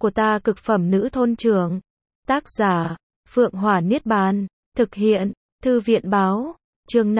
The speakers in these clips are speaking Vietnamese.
của ta cực phẩm nữ thôn trưởng. Tác giả, Phượng Hỏa Niết Bàn. Thực hiện, Thư viện Báo. Chương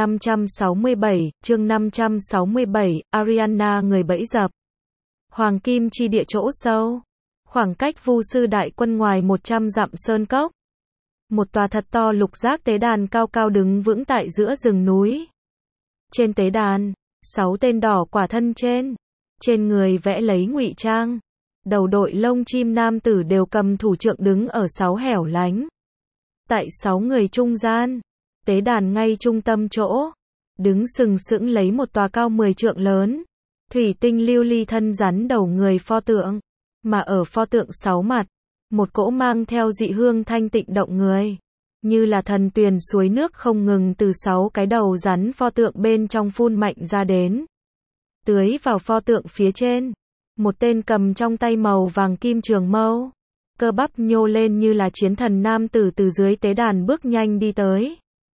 567, Ariana người bẫy dập. Hoàng Kim chi địa chỗ sâu. Khoảng cách Vu sư đại quân ngoài 100 dặm sơn cốc. Một tòa thật to lục giác tế đàn cao cao đứng vững tại giữa rừng núi. Trên tế đàn, 6 tên đỏ quả thân trên người vẽ lấy ngụy trang. Đầu đội lông chim nam tử đều cầm thủ trượng đứng ở 6 hẻo lánh. Tại 6 người trung gian, tế đàn ngay trung tâm chỗ, đứng sừng sững lấy một tòa cao 10 trượng lớn, thủy tinh lưu ly thân rắn đầu người pho tượng, mà ở pho tượng 6 mặt, một cỗ mang theo dị hương thanh tịnh động người, như là thần tuyền suối nước không ngừng từ 6 cái đầu rắn pho tượng bên trong phun mạnh ra đến, tưới vào pho tượng phía trên. Một tên cầm trong tay màu vàng kim trường mâu, cơ bắp nhô lên như là chiến thần nam tử từ dưới tế đàn bước nhanh đi tới.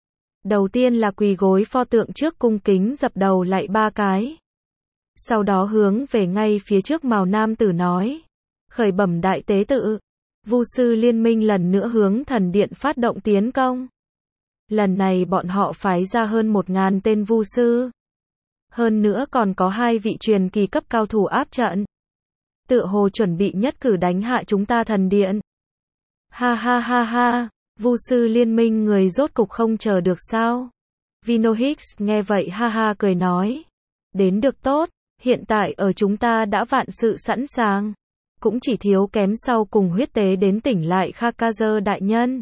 Đầu tiên là quỳ gối pho tượng trước cung kính dập đầu lạy 3 cái. Sau đó hướng về ngay phía trước màu nam tử nói, khởi bẩm đại tế tự, Vu sư liên minh lần nữa hướng thần điện phát động tiến công. Lần này bọn họ phái ra hơn 1000 tên vu sư. Hơn nữa còn có 2 vị truyền kỳ cấp cao thủ áp trận. Tựa hồ chuẩn bị nhất cử đánh hạ chúng ta thần điện. Ha ha ha ha, Vu sư liên minh người rốt cục không chờ được sao? Vino Hicks nghe vậy ha ha cười nói. Đến được tốt, hiện tại ở chúng ta đã vạn sự sẵn sàng. Cũng chỉ thiếu kém sau cùng huyết tế đến tỉnh lại Khakazer đại nhân.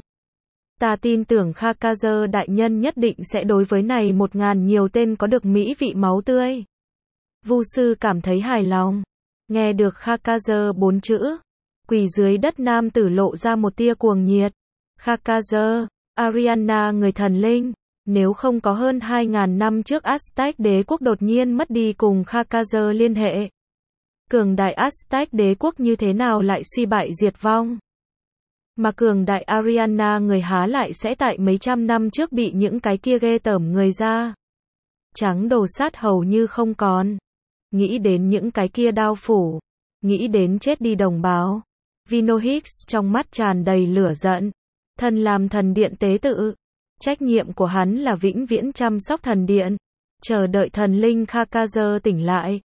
Ta tin tưởng Khakazer đại nhân nhất định sẽ đối với này 1000 nhiều tên có được mỹ vị máu tươi. Vu sư cảm thấy hài lòng. Nghe được Khakazer 4 chữ, quỳ dưới đất nam tử lộ ra một tia cuồng nhiệt. Khakazer, Ariana người thần linh, nếu không có hơn 2000 năm trước Aztec đế quốc đột nhiên mất đi cùng Khakazer liên hệ. Cường đại Aztec đế quốc như thế nào lại suy bại diệt vong? Mà cường đại Ariana người há lại sẽ tại mấy trăm năm trước bị những cái kia ghê tởm người da trắng đồ sát hầu như không còn. Nghĩ đến những cái kia đao phủ, nghĩ đến chết đi đồng bào. Vino Hicks trong mắt tràn đầy lửa giận. Thân làm thần điện tế tự, trách nhiệm của hắn là vĩnh viễn chăm sóc thần điện, chờ đợi thần linh Khakazer tỉnh lại.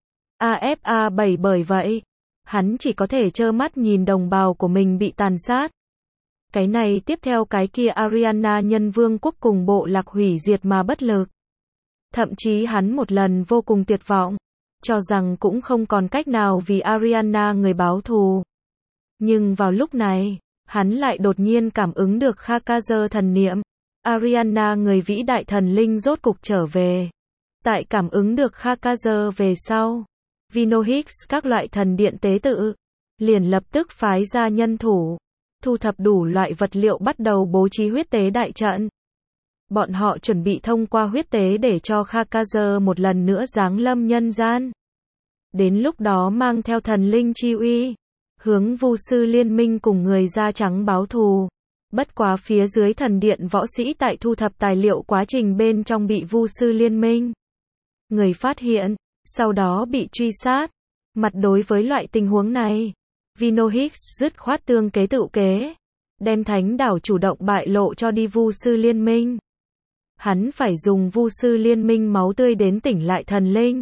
AFA 7 bởi vậy, hắn chỉ có thể trơ mắt nhìn đồng bào của mình bị tàn sát. Cái này tiếp theo cái kia Ariana nhân vương quốc cùng bộ lạc hủy diệt mà bất lực. Thậm chí hắn một lần vô cùng tuyệt vọng, cho rằng cũng không còn cách nào vì Ariana người báo thù. Nhưng vào lúc này, hắn lại đột nhiên cảm ứng được Khakazer thần niệm. Ariana người vĩ đại thần linh rốt cục trở về. Tại cảm ứng được Khakazer về sau, Vino Hicks các loại thần điện tế tự, liền lập tức phái ra nhân thủ, thu thập đủ loại vật liệu bắt đầu bố trí huyết tế đại trận. Bọn họ chuẩn bị thông qua huyết tế để cho Khakazer một lần nữa giáng lâm nhân gian. Đến lúc đó mang theo thần linh chi uy, hướng Vu sư liên minh cùng người da trắng báo thù. Bất quá phía dưới thần điện võ sĩ tại thu thập tài liệu quá trình bên trong bị Vu sư liên minh người phát hiện, sau đó bị truy sát. Mặt đối với loại tình huống này, Vino Hicks dứt khoát tương kế tự kế, đem thánh đảo chủ động bại lộ cho đi Vu sư liên minh. Hắn phải dùng Vu sư liên minh máu tươi đến tỉnh lại thần linh.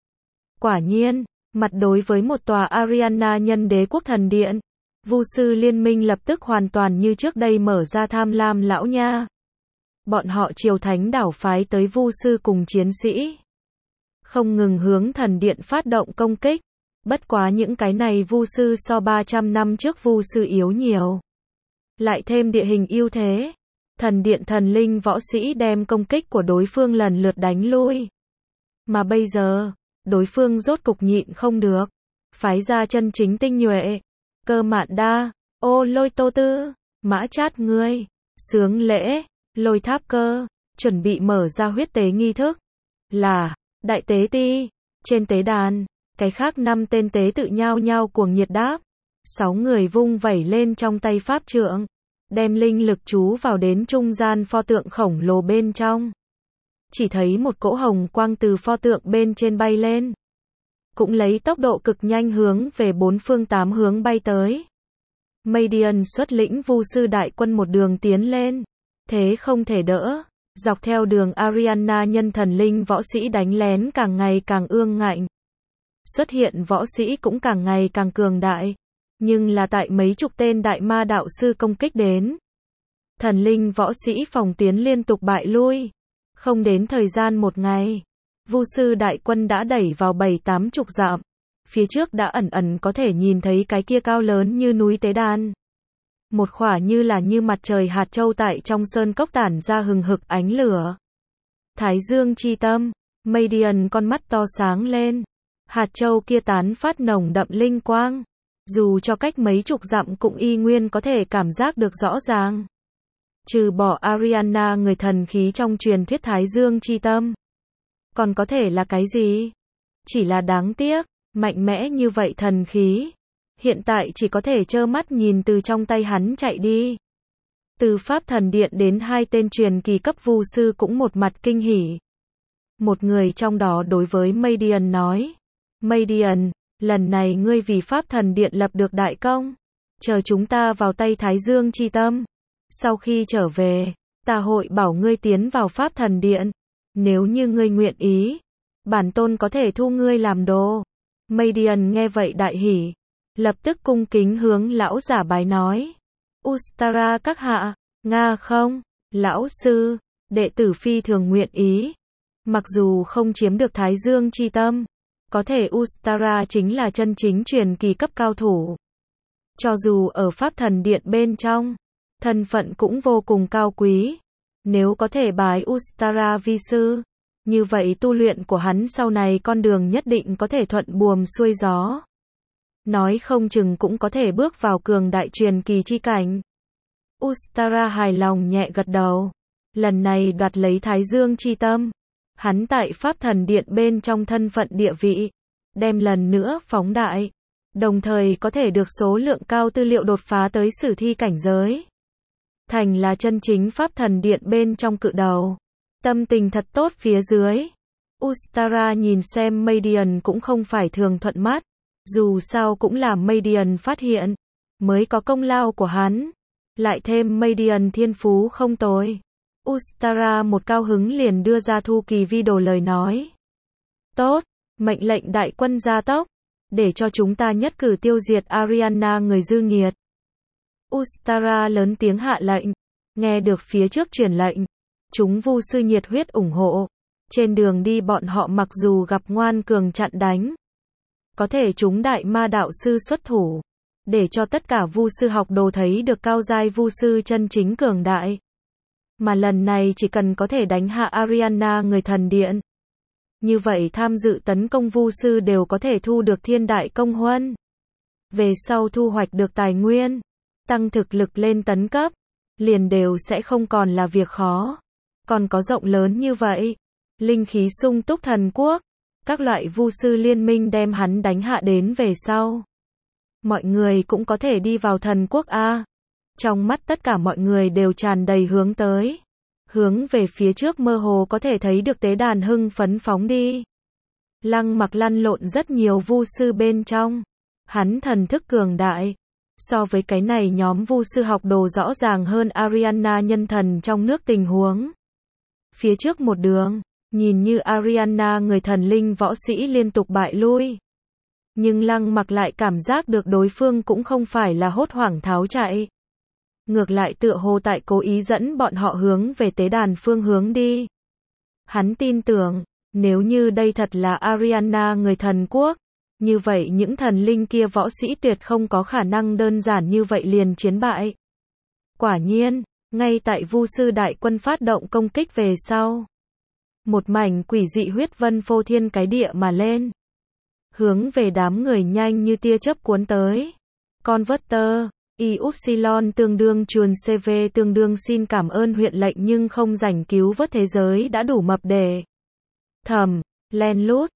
Quả nhiên, mặt đối với một tòa Ariana nhân đế quốc thần điện, Vu sư liên minh lập tức hoàn toàn như trước đây mở ra tham lam lão nha. Bọn họ triều thánh đảo phái tới Vu sư cùng chiến sĩ, không ngừng hướng thần điện phát động công kích. Bất quá những cái này Vu sư so 300 năm trước Vu sư yếu nhiều. Lại thêm địa hình ưu thế, thần điện thần linh võ sĩ đem công kích của đối phương lần lượt đánh lui. Mà bây giờ, đối phương rốt cục nhịn không được, phái ra chân chính tinh nhuệ. Cơ Mạn Đa, Ô Lôi Tô Tư, Mã Chát ngươi, Sướng Lễ, Lôi Tháp Cơ, chuẩn bị mở ra huyết tế nghi thức. Là, đại tế ti, trên tế đàn, cái khác 5 tên tế tự nhao nhao cuồng nhiệt đáp. 6 người vung vẩy lên trong tay pháp trượng, đem linh lực chú vào đến trung gian pho tượng khổng lồ bên trong. Chỉ thấy một cỗ hồng quang từ pho tượng bên trên bay lên, cũng lấy tốc độ cực nhanh hướng về 4 phương 8 hướng bay tới. Madian xuất lĩnh Vu sư đại quân một đường tiến lên. Thế không thể đỡ. Dọc theo đường Arianna nhân thần linh võ sĩ đánh lén càng ngày càng ương ngạnh. Xuất hiện võ sĩ cũng càng ngày càng cường đại. Nhưng là tại mấy chục tên đại ma đạo sư công kích đến. Thần linh võ sĩ phòng tuyến liên tục bại lui. Không đến thời gian một ngày. Vu sư đại quân đã đẩy vào 7-80 dặm. Phía trước đã ẩn ẩn có thể nhìn thấy cái kia cao lớn như núi tế đàn. Một khỏa như mặt trời hạt châu tại trong sơn cốc tản ra hừng hực ánh lửa. Thái dương chi tâm, Madian con mắt to sáng lên. Hạt châu kia tán phát nồng đậm linh quang. Dù cho cách mấy chục dặm cũng y nguyên có thể cảm giác được rõ ràng. Trừ bỏ Arianna người thần khí trong truyền thuyết Thái dương chi tâm. Còn có thể là cái gì? Chỉ là đáng tiếc, mạnh mẽ như vậy thần khí. Hiện tại chỉ có thể trơ mắt nhìn từ trong tay hắn chạy đi. Từ Pháp Thần Điện đến hai tên truyền kỳ cấp vu sư cũng một mặt kinh hỉ. Một người trong đó đối với Madian nói. Madian, lần này ngươi vì Pháp Thần Điện lập được đại công. Chờ chúng ta vào tay Thái dương chi tâm. Sau khi trở về, ta hội bảo ngươi tiến vào Pháp Thần Điện. Nếu như ngươi nguyện ý, bản tôn có thể thu ngươi làm đồ. Madian nghe vậy đại hỉ. Lập tức cung kính hướng lão giả bái nói. Ustara các hạ, Nga không, lão sư, đệ tử phi thường nguyện ý. Mặc dù không chiếm được Thái dương chi tâm, có thể Ustara chính là chân chính truyền kỳ cấp cao thủ. Cho dù ở Pháp Thần Điện bên trong, thân phận cũng vô cùng cao quý. Nếu có thể bái Ustara vi sư, như vậy tu luyện của hắn sau này con đường nhất định có thể thuận buồm xuôi gió. Nói không chừng cũng có thể bước vào cường đại truyền kỳ chi cảnh. Ustara hài lòng nhẹ gật đầu. Lần này đoạt lấy Thái dương chi tâm. Hắn tại Pháp Thần Điện bên trong thân phận địa vị. Đem lần nữa phóng đại. Đồng thời có thể được số lượng cao tư liệu đột phá tới sử thi cảnh giới. Thành là chân chính Pháp Thần Điện bên trong cự đầu. Tâm tình thật tốt phía dưới. Ustara nhìn xem Madian cũng không phải thường thuận mắt. Dù sao cũng là Madian phát hiện. Mới có công lao của hắn. Lại thêm Madian thiên phú không tồi. Ustara một cao hứng liền đưa ra thu kỳ vi đồ lời nói. Tốt, mệnh lệnh đại quân gia tốc. Để cho chúng ta nhất cử tiêu diệt Arianna người dư nghiệt. Ustara lớn tiếng hạ lệnh. Nghe được phía trước truyền lệnh. Chúng vu sư nhiệt huyết ủng hộ. Trên đường đi bọn họ mặc dù gặp ngoan cường chặn đánh. Có thể chúng đại ma đạo sư xuất thủ. Để cho tất cả vu sư học đồ thấy được cao giai vu sư chân chính cường đại. Mà lần này chỉ cần có thể đánh hạ Arianna người thần điện. Như vậy tham dự tấn công vu sư đều có thể thu được thiên đại công huân. Về sau thu hoạch được tài nguyên. Tăng thực lực lên tấn cấp. Liền đều sẽ không còn là việc khó. Còn có rộng lớn như vậy. Linh khí sung túc thần quốc. Các loại vu sư liên minh đem hắn đánh hạ đến về sau. Mọi người cũng có thể đi vào thần quốc A. Trong mắt tất cả mọi người đều tràn đầy hướng tới. Hướng về phía trước mơ hồ có thể thấy được tế đàn hưng phấn phóng đi. Lăng Mặc lăn lộn rất nhiều vu sư bên trong. Hắn thần thức cường đại. So với cái này nhóm vu sư học đồ rõ ràng hơn Arianna nhân thần trong nước tình huống. Phía trước một đường, nhìn như Arianna người thần linh võ sĩ liên tục bại lui. Nhưng Lăng Mặc lại cảm giác được đối phương cũng không phải là hốt hoảng tháo chạy. Ngược lại tựa hồ tại cố ý dẫn bọn họ hướng về tế đàn phương hướng đi. Hắn tin tưởng, nếu như đây thật là Arianna người thần quốc, như vậy những thần linh kia võ sĩ tuyệt không có khả năng đơn giản như vậy liền chiến bại. Quả nhiên, ngay tại vu sư đại quân phát động công kích về sau. Một mảnh quỷ dị huyết vân phô thiên cái địa mà lên. Hướng về đám người nhanh như tia chớp cuốn tới. Converter, Ypsilon tương đương chuồn CV tương đương xin cảm ơn huyện lệnh nhưng không rảnh cứu vớt thế giới đã đủ mập để. Thầm, len lút,